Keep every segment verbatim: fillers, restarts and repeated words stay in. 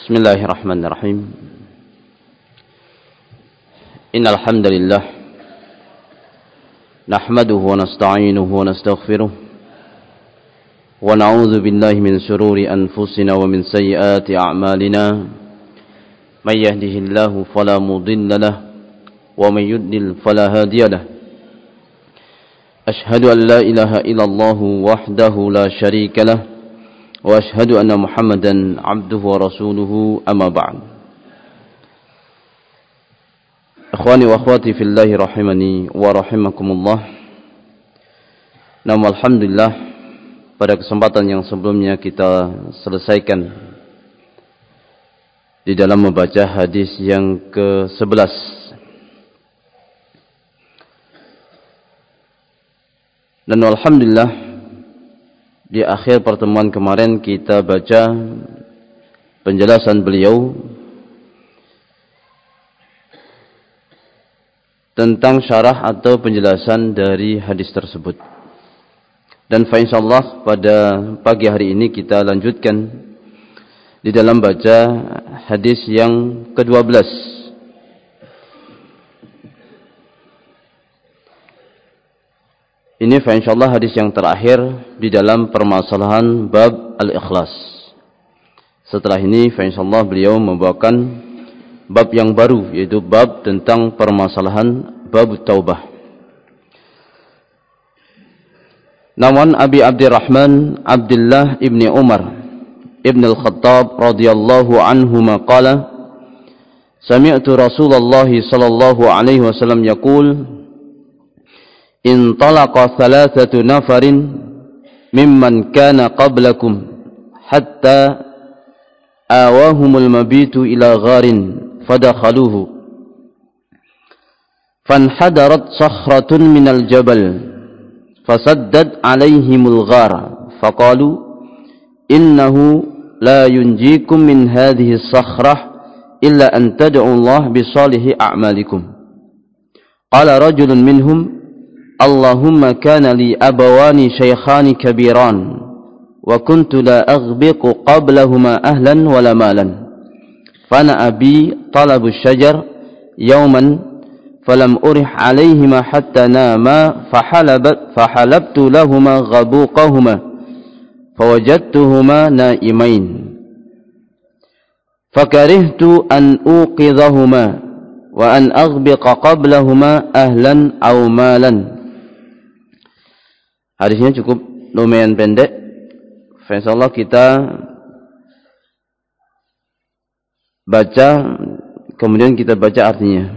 Bismillahirrahmanirrahim. Innal hamdalillah nahmaduhu wa nasta'inuhu wa nastaghfiruh wa na'udzu billahi min shururi anfusina wa min sayyiati a'malina. May yahdihillahu fala mudilla lahu wa may yudlil fala hadiya lahu. Ashhadu an la ilaha illallah wahdahu la syarika lahu wa ashhadu anna Muhammadan abduhu wa rasuluhu, amma ba'd. Ikhwani wa akhwati fillahi rahimani wa rahimakumullah. Namun alhamdulillah, pada kesempatan yang sebelumnya kita selesaikan di dalam membaca hadis yang ke sebelas. Dan alhamdulillah, di akhir pertemuan kemarin kita baca penjelasan beliau tentang syarah atau penjelasan dari hadis tersebut. Dan insyaallah pada pagi hari ini kita lanjutkan di dalam baca hadis yang kedua belas. Ini insyaallah hadis yang terakhir di dalam permasalahan bab al-ikhlas. Setelah ini insyaallah beliau membawakan bab yang baru, yaitu bab tentang permasalahan bab taubah. Namun Abi Abdurrahman Abdullah ibni Umar ibn al-Khattab radhiyallahu anhuma qala sami'tu Rasulullah sallallahu alaihi wasallam yaqul intalaqa thalathatu nafarin mimman kana qablakum hatta awahumul mabitu ila gharin fadakhaluhu fanhadarat sakhratun minal jabal fasaddad alaihimul ghar faqalu innahu la yunjikum min hadhihi as-sakhrah illa an tad'u Allah bi salihi a'malikum. Qala rajulun minhum Allahumma kana li abawani shaykhani kabiran wa kuntu la aghbiqu qablahuma ahlan wala malan fana abi talabu syajar yawman falam urih alayhima hatta nama fahalabat fahalabtu lahuma ghabuqahuma fawajadtuhuma naimain fakarihtu an uqidhahuma wa an aghbiqa qablahuma ahlan aw malan. Hadisnya cukup lumayan pendek. Insyaallah kita baca, kemudian kita baca artinya.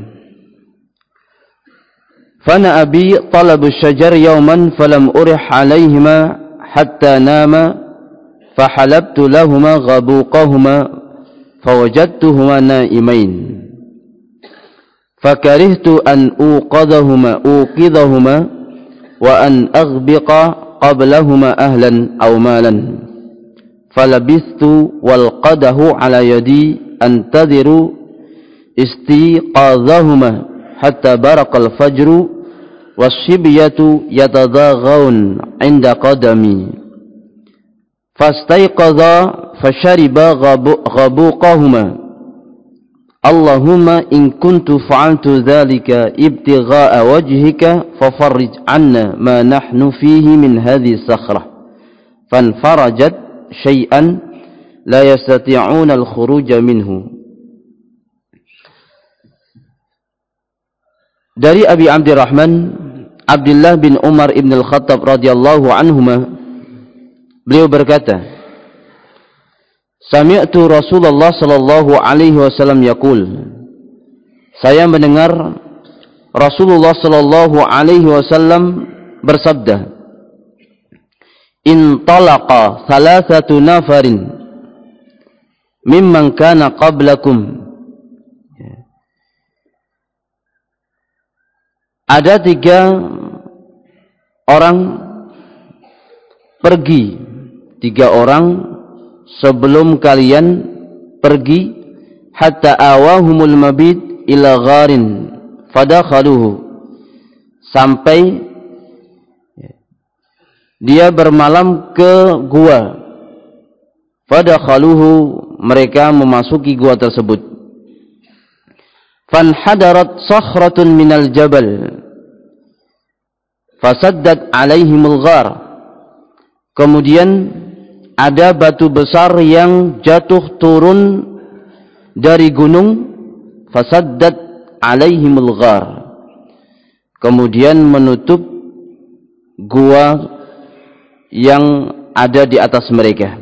Fana abi talabu syajar yawman falam urih alaihima hatta nama fahalabtu lahuma ghabuqahuma fawajadtuhuma naimain fakarihtu an uqadahuma uqidahuma wa an aghbiqa qablahuma ahlan aw malan falabithtu wal qadahu ala yadi antadhiru istiqadhahuma hatta baraqal fajru wasyibiyatu yatadaghawun inda qadami fastayqadha fashariba ghabuqahuma Allahumma in kuntu fa'altu dhalika ibtigha'a wajhika fafarrij 'anna ma nahnu fihi min hadhihi sakhrah fanfarajat syai'an la yastati'una al-khuruj minhu. Dari Abi Abdurrahman Abdullah bin Umar ibn al-Khattab radhiyallahu anhuma, beliau berkata, Sami'tu Rasulullah sallallahu alaihi wasallam yaqul, saya mendengar Rasulullah sallallahu alaihi wasallam bersabda, intalaqa thalathatu nafarin mimman kana qablakum. Ada tiga orang pergi, tiga orang sebelum kalian pergi, hatta awahumul mabit ila gharin fadakhaluhu, sampai dia bermalam ke gua, fadakhaluhu, mereka memasuki gua tersebut. Fanhadarat sakhratun minal jabal fasaddat alaihimul ghar. Kemudian ada batu besar yang jatuh turun dari gunung, fasaddat alaihimul ghar, kemudian menutup gua yang ada di atas mereka.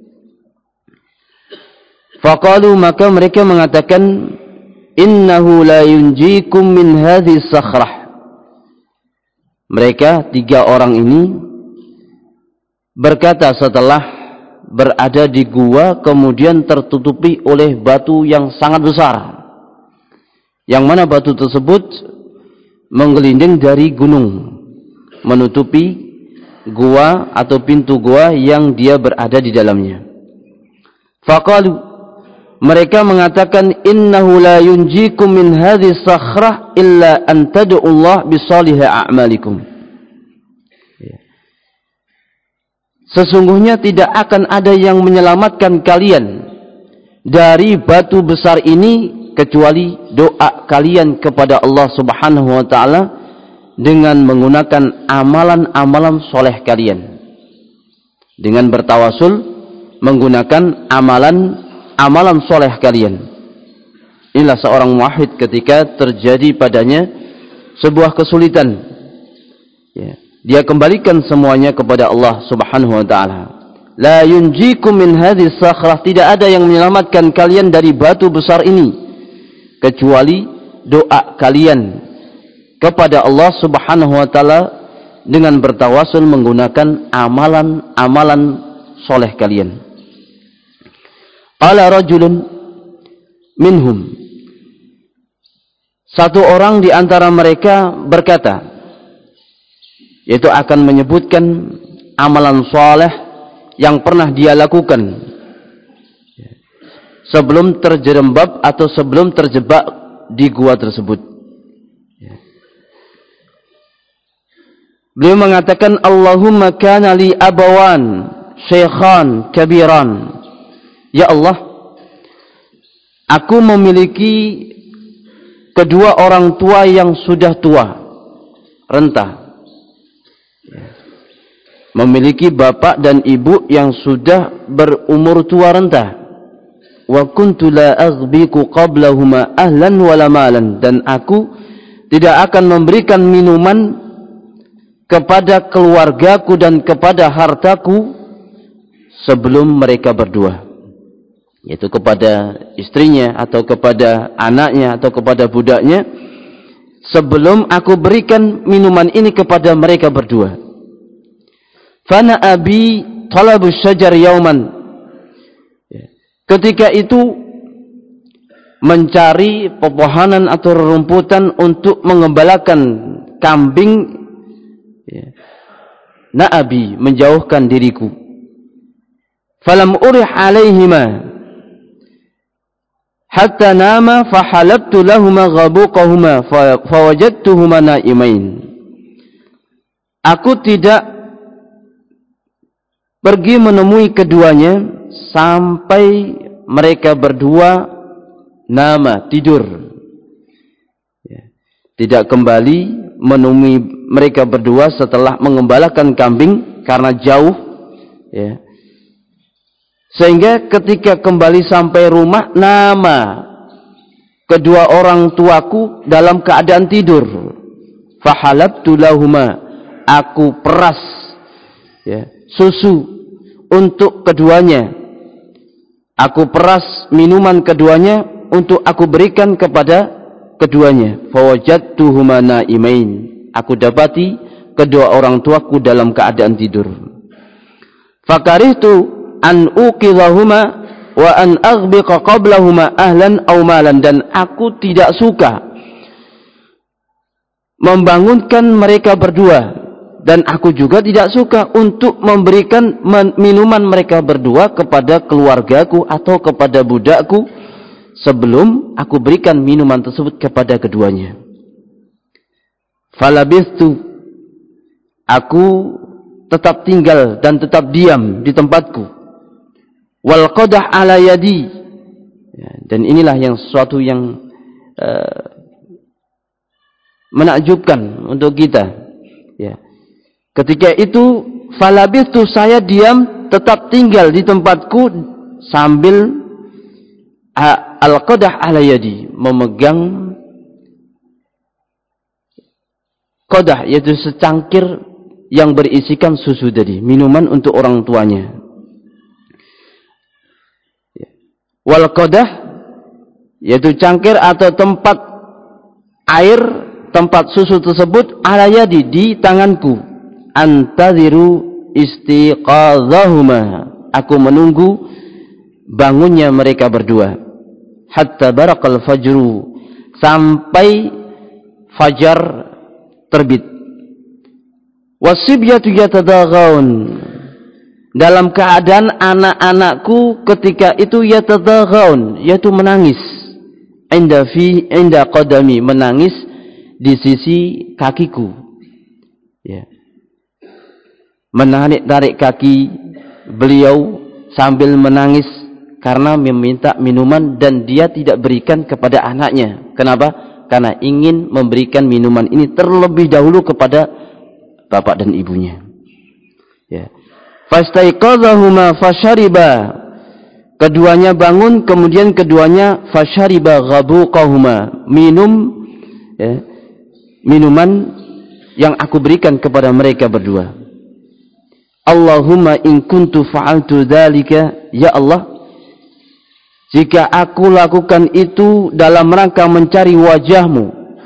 Faqalu, maka mereka mengatakan, innahu la yunjikum min hadhihi sakhrah. Mereka tiga orang ini berkata setelah berada di gua kemudian tertutupi oleh batu yang sangat besar, yang mana batu tersebut menggelinding dari gunung, menutupi gua atau pintu gua yang dia berada di dalamnya. Faqalu, mereka mengatakan, innahu la yunjikum min hadhihi sakhrah illa an tad'u Allah bi salihi a'malikum. Sesungguhnya tidak akan ada yang menyelamatkan kalian dari batu besar ini kecuali doa kalian kepada Allah Subhanahu wa taala dengan menggunakan amalan-amalan soleh kalian, dengan bertawasul menggunakan amalan amalan soleh kalian. Inilah seorang muwahhid ketika terjadi padanya sebuah kesulitan, ya, dia kembalikan semuanya kepada Allah Subhanahu wa taala. La yunjikum min hadhihi sakhrah, tidak ada yang menyelamatkan kalian dari batu besar ini kecuali doa kalian kepada Allah Subhanahu wa taala dengan bertawasul menggunakan amalan-amalan soleh kalian. Qala rajulun minhum, satu orang di antara mereka berkata, yaitu akan menyebutkan amalan soleh yang pernah dia lakukan sebelum terjerembab atau sebelum terjebak di gua tersebut. Beliau mengatakan, Allahumma kana li abawan syaikhan kabiran. Ya Allah, aku memiliki kedua orang tua yang sudah tua, renta. Memiliki bapak dan ibu yang sudah berumur tua renta. Wa kuntu la aghbiqu qablahuma ahlan wala malan, dan aku tidak akan memberikan minuman kepada keluargaku dan kepada hartaku sebelum mereka berdua, yaitu kepada istrinya atau kepada anaknya atau kepada budaknya, sebelum aku berikan minuman ini kepada mereka berdua. Fana abi talabu syajar yauman, ketika itu mencari pepohonan atau rerumputan untuk mengembalakan kambing, na'abi, menjauhkan diriku. Falam urih alaihima hatta nama fahalabtu lahuma ghabuqahuma fawajadtuhuma na'imain. Aku tidak pergi menemui keduanya sampai mereka berdua nama, tidur. Tidak kembali menemui mereka berdua setelah mengembalakan kambing karena jauh, ya. Sehingga ketika kembali sampai rumah, nama kedua orang tuaku dalam keadaan tidur. Fahalabtu lahuma, aku peras, ya, susu untuk keduanya. Aku peras minuman keduanya untuk aku berikan kepada keduanya. Fawajadtuhuma na'imain, aku dapati kedua orang tuaku dalam keadaan tidur. Fakarihtu an uqidhahuma wa an aghbiqa qablahuma ahlan aw malan, dan aku tidak suka membangunkan mereka berdua, dan aku juga tidak suka untuk memberikan minuman mereka berdua kepada keluargaku atau kepada budakku sebelum aku berikan minuman tersebut kepada keduanya. Falabithtu, aku tetap tinggal dan tetap diam di tempatku. wal qadah ala yadi. Ya, dan inilah yang sesuatu yang uh, menakjubkan untuk kita. Ya. Ketika itu falabithtu, saya diam tetap tinggal di tempatku sambil al qadah ala yadi, memegang qadah, yaitu secangkir yang berisikan susu tadi, minuman untuk orang tuanya. Wal qadah, yaitu cangkir atau tempat air, tempat susu tersebut ala yadi, di tanganku. Antaziru istiqadzahuma, aku menunggu bangunnya mereka berdua. Hatta barakal fajru, sampai fajar terbit. Wasibyatu yatadaghaun, dalam keadaan anak-anakku ketika itu yatadaghaun, yaitu menangis. Inda fi inda qadami, menangis di sisi kakiku. Ya. Menarik-tarik kaki beliau sambil menangis karena meminta minuman dan dia tidak berikan kepada anaknya. Kenapa? Karena ingin memberikan minuman ini terlebih dahulu kepada bapak dan ibunya. Ya. Fastaiqadzahuma fashariba, keduanya bangun, kemudian keduanya fashariba ghabuqahuma, minum ya, minuman yang aku berikan kepada mereka berdua. Allahumma in kuntu fa'altu dzalika, ya Allah, jika aku lakukan itu dalam rangka mencari wajahmu,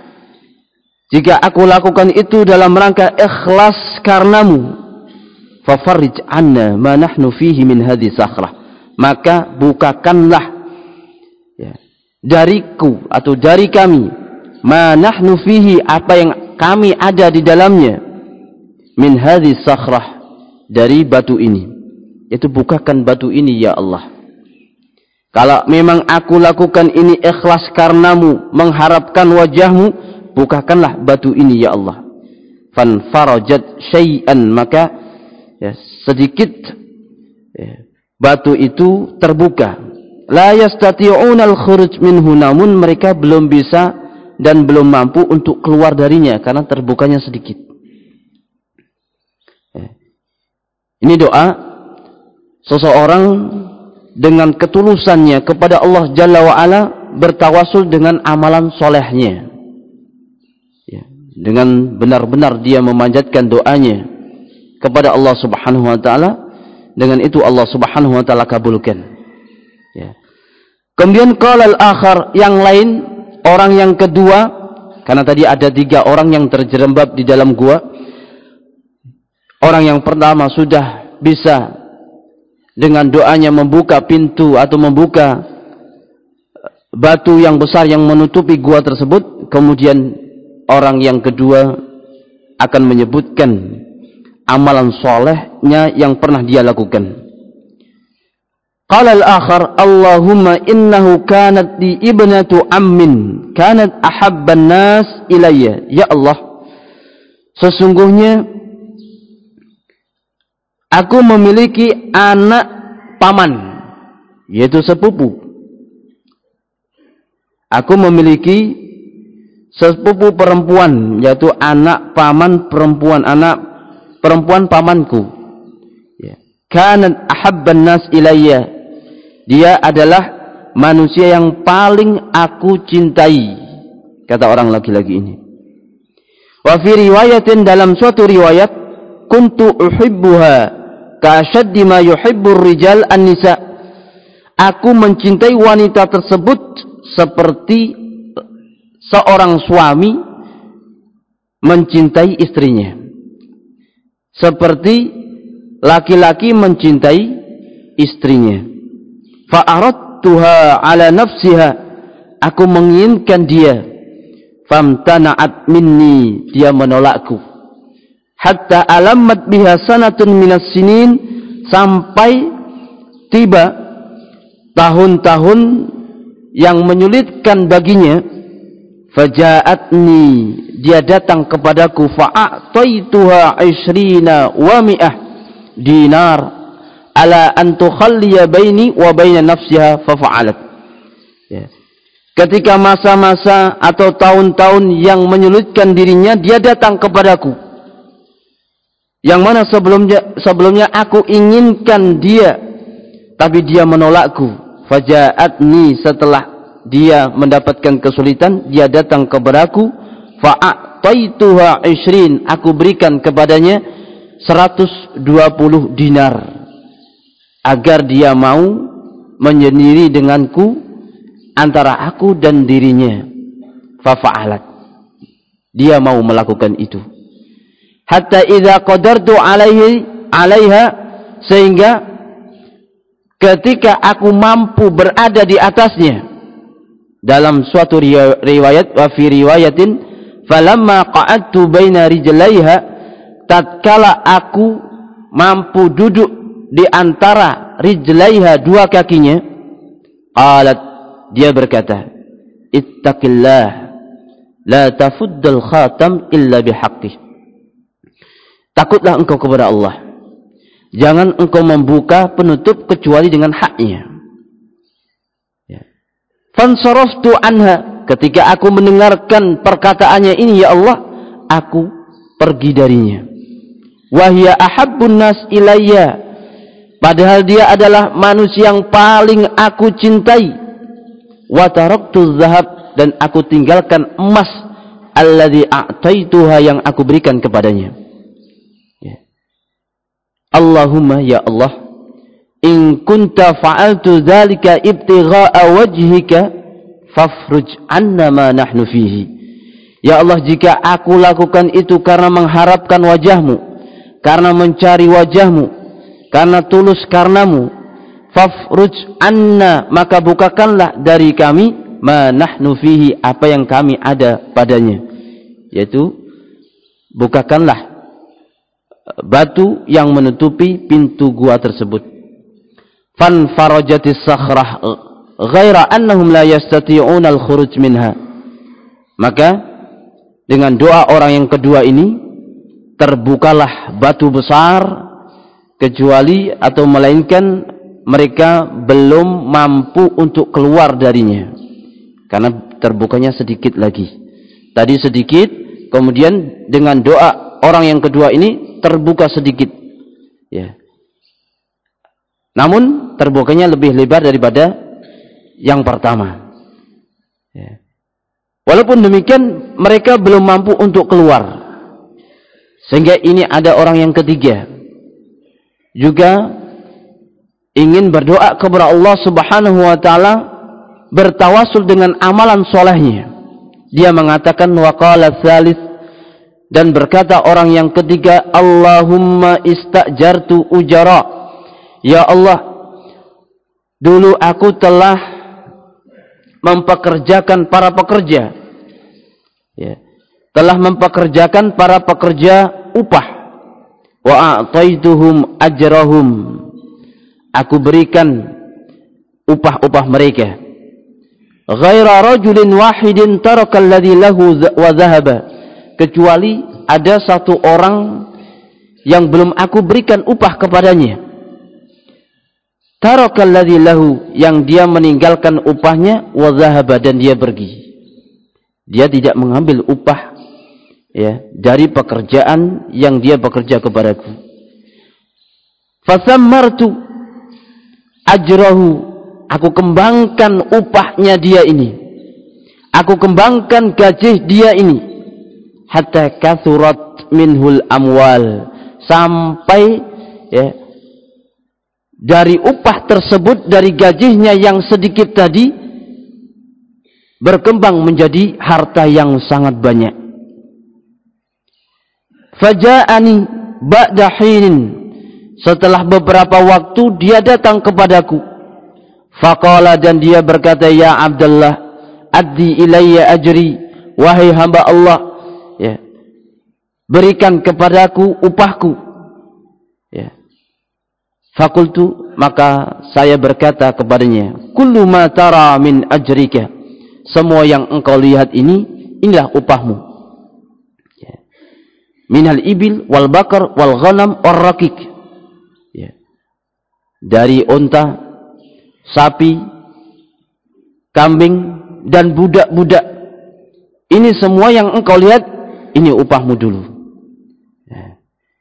jika aku lakukan itu dalam rangka ikhlas karenamu, fafarrij anna ma nahnu fihi min hadhihi sakhrah, maka bukakanlah ya, dariku atau dari kami, ma nahnu fihi, apa yang kami ada di dalamnya, min hadhihi sakhrah, dari batu ini. Itu bukakan batu ini ya Allah. Kalau memang aku lakukan ini ikhlas karenamu, mengharapkan wajahmu, bukakanlah batu ini ya Allah. Fanfarajat syai'an, maka ya, sedikit ya, batu itu terbuka. La yastati'una al-khuruj minhu, namun mereka belum bisa dan belum mampu untuk keluar darinya karena terbukanya sedikit. Ya. Ini doa seseorang dengan ketulusannya kepada Allah Jalla wa'ala, bertawasul dengan amalan solehnya. Ya. Dengan benar-benar dia memanjatkan doanya kepada Allah Subhanahu wa taala, dengan itu Allah Subhanahu wa taala kabulkan. Ya. Kemudian qala al-akhar, yang lain, orang yang kedua, karena tadi ada tiga orang yang terjerembab di dalam gua. Orang yang pertama sudah bisa dengan doanya membuka pintu atau membuka batu yang besar yang menutupi gua tersebut. Kemudian orang yang kedua akan menyebutkan amalan solehnya yang pernah dia lakukan. Qala al-akhar, Allahumma innahu kanat di ibnatu ammin kanat ahabban nas ilayya. Ya Allah, sesungguhnya aku memiliki anak paman, yaitu sepupu. Aku memiliki sepupu perempuan, yaitu anak paman perempuan, anak perempuan pamanku. Ya. Kanat ahabban nas ilayya, dia adalah manusia yang paling aku cintai, kata orang laki-laki ini. Wa fi riwayatin, dalam suatu riwayat, kuntu uhibbuha ka'ashaddi ma yuhibbur rijal an-nisa, aku mencintai wanita tersebut seperti seorang suami mencintai istrinya, seperti laki-laki mencintai istrinya. Fa'aradtuha ala nafsiha, aku menginginkan dia. Famtana'at minni, dia menolakku. Hatta alamat biha sanatun minas sinin, sampai tiba tahun-tahun yang menyulitkan baginya. Faja'atni, dia datang kepadaku. Fa'a'taituha ishrina wa mi'ah dinar, ala an tukhalliya baini wa baina nafsiha fa fa'alat. Ya. Ketika masa-masa atau tahun-tahun yang menyulitkan dirinya, dia datang kepadaku. Yang mana sebelumnya sebelumnya aku inginkan dia, tapi dia menolakku. Faja'atni, setelah dia mendapatkan kesulitan, dia datang kepadaku. Fa'ataituha ishrin, aku berikan kepadanya seratus dua puluh dinar agar dia mau menyendiri denganku antara aku dan dirinya. Fafa'alat, dia mau melakukan itu. Hatta idza qadartu alaihi alaiha, sehingga ketika aku mampu berada di atasnya. Dalam suatu riwayat, wa fi riwayatin, falamma qa'adtu baina rijlaiha, tatkala aku mampu duduk di antara rijlaiha, dua kakinya, qalat, dia berkata, ittaqillah la tafuddal khatam illa bihaqqih. Takutlah engkau kepada Allah, jangan engkau membuka penutup kecuali dengan haknya. Ya. Fansaraftu anha, ketika aku mendengarkan perkataannya ini, ya Allah, aku pergi darinya. Wahia ahabbun nas ilayya, padahal dia adalah manusia yang paling aku cintai. Wa taraktu dzahab, dan aku tinggalkan emas, alladzi a'taituha, yang aku berikan kepadanya. Allahumma, ya Allah, in kunta fa'altu dzalika ibtigha'a wajhika fafruj anna ma nahnu fihi. Ya Allah, jika aku lakukan itu karena mengharapkan wajahmu, karena mencari wajahmu, karena tulus karenamu, fafruj anna, maka bukakanlah dari kami ma nahnu fihi, apa yang kami ada padanya, yaitu bukakanlah batu yang menutupi pintu gua tersebut. Fan farajatis sakhrah ghaira annahum la yastati'una al-khuruj minha. Maka dengan doa orang yang kedua ini, terbukalah batu besar, kecuali atau melainkan mereka belum mampu untuk keluar darinya, karena terbukanya sedikit lagi. Tadi sedikit, kemudian dengan doa orang yang kedua ini terbuka sedikit, ya. Namun terbukanya lebih lebar daripada yang pertama. Ya. Walaupun demikian, mereka belum mampu untuk keluar, sehingga ini ada orang yang ketiga juga ingin berdoa kepada Allah Subhanahu wa taala, bertawasul dengan amalan solehnya. Dia mengatakan, wa qala tsalits, dan berkata orang yang ketiga, Allahumma istajartu ujara, ya Allah, dulu aku telah mempekerjakan para pekerja, ya, telah mempekerjakan para pekerja upah, wa a'taituhum ajrahum, aku berikan upah-upah mereka, ghaira rajulin wahidin taraka alladhi lahu wa dhahaba, kecuali ada satu orang yang belum aku berikan upah kepadanya. Tarakal ladzi lahu, yang dia meninggalkan upahnya, wa dhahaba, dan dia pergi. Dia tidak mengambil upah, ya, dari pekerjaan yang dia bekerja kepadaku. Fasammartu ajrahu, aku kembangkan upahnya dia ini, aku kembangkan gaji dia ini, hatta kathurat minhul amwal, sampai, ya, dari upah tersebut, dari gajinya yang sedikit tadi, berkembang menjadi harta yang sangat banyak. Faja'ani ba'da hinin, setelah beberapa waktu dia datang kepadaku. Faqala, dan dia berkata, ya Abdullah, addi ilayya ajri, wahai hamba Allah, ya, berikan kepadaku upahku, ya. Fakultu, maka saya berkata kepadanya, kullu ma tara min ajrika, semua yang engkau lihat ini, inilah upahmu, ya. Minal ibil wal bakar wal ghanam wal rakik, ya. dari unta, sapi, kambing, dan budak-budak. Ini semua yang engkau lihat, ini upahmu dulu. Ya.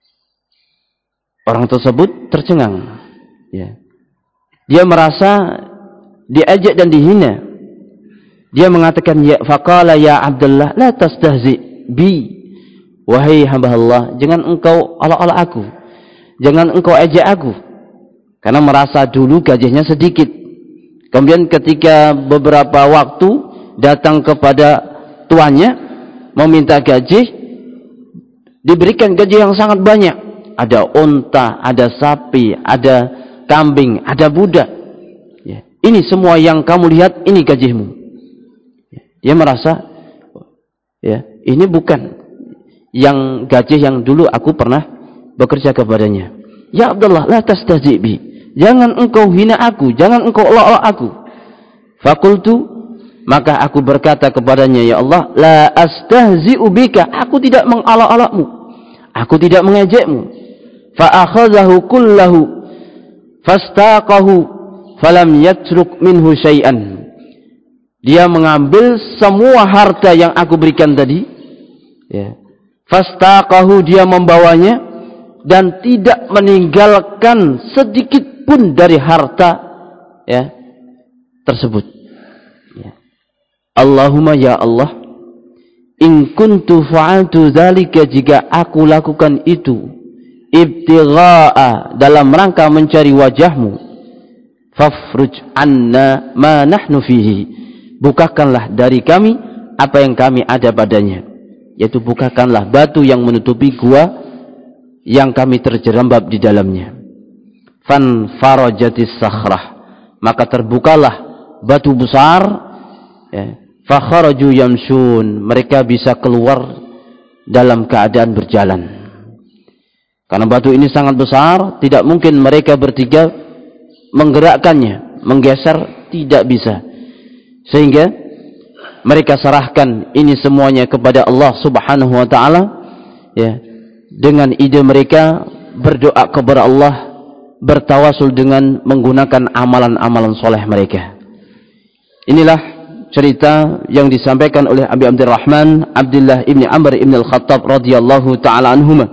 Orang tersebut tercengang. Ya. Dia merasa diajak dan dihina. Dia mengatakan, ya faqala ya Abdullah la tastahzi bi. Wahai hamba Allah, jangan engkau ala-ala aku. Jangan engkau ajak aku. Karena merasa dulu gajinya sedikit. Kemudian ketika beberapa waktu datang kepada tuannya meminta gaji, diberikan gaji yang sangat banyak. Ada unta, ada sapi, ada kambing, ada budak. Ya. Ini semua yang kamu lihat, ini gajimu. Ya. Dia merasa, ya, ini bukan yang gaji yang dulu aku pernah bekerja kepadanya. Ya Abdullah, la tastahzi bi. Jangan engkau hina aku, jangan engkau olok-olok aku. Fakultu, maka aku berkata kepadanya, ya Allah, la astahzi'u bika. Aku tidak mengalok-alokmu, aku tidak mengejekmu. Fa akhadhahu kullahu fastaqahu falam yatruk minhu syai'an. Dia mengambil semua harta yang aku berikan tadi, ya. Fastaqahu, dia membawanya dan tidak meninggalkan sedikit pun dari harta, ya, tersebut. Ya. Allahumma ya Allah, in kuntu fa'altu dzalika, jika aku lakukan itu ibtigha'a, dalam rangka mencari wajahmu, fafruj anna ma nahnu fihi, bukakanlah dari kami apa yang kami ada padanya, yaitu bukakanlah batu yang menutupi gua yang kami terjerembab di dalamnya. Fan farajatis sakhrah, maka terbukalah batu besar, ya. Fa kharaju yamshun, mereka bisa keluar dalam keadaan berjalan. Karena batu ini sangat besar, tidak mungkin mereka bertiga menggerakkannya, menggeser, tidak bisa. Sehingga mereka serahkan ini semuanya kepada Allah Subhanahu wa taala, ya. Dengan ide mereka berdoa kepada Allah, bertawasul dengan menggunakan amalan-amalan soleh mereka. Inilah cerita yang disampaikan oleh Abi Abdurrahman Abdullah ibni Amr ibn al-Khattab radhiyallahu taala anhuma.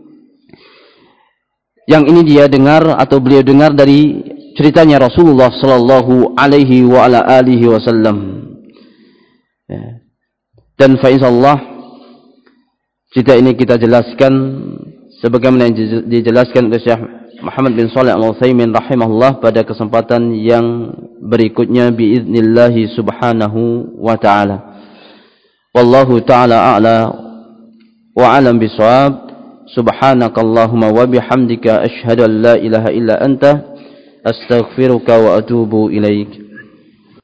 Yang ini dia dengar atau beliau dengar dari ceritanya Rasulullah sallallahu alaihi wa ala alihi wasallam. Ya. Dan fa insyaallah cerita ini kita jelaskan sebagaimana yang dijelaskan oleh Syekh Muhammad bin Shalih Al-Utsaimin rahimahullah pada kesempatan yang berikutnya biiznillah subhanahu wa ta'ala. Wallahu ta'ala a'la wa alam bisawab. Subhanakallahumma wa bihamdika asyhadu an la ilaha illa anta astaghfiruka wa atubu ilaik.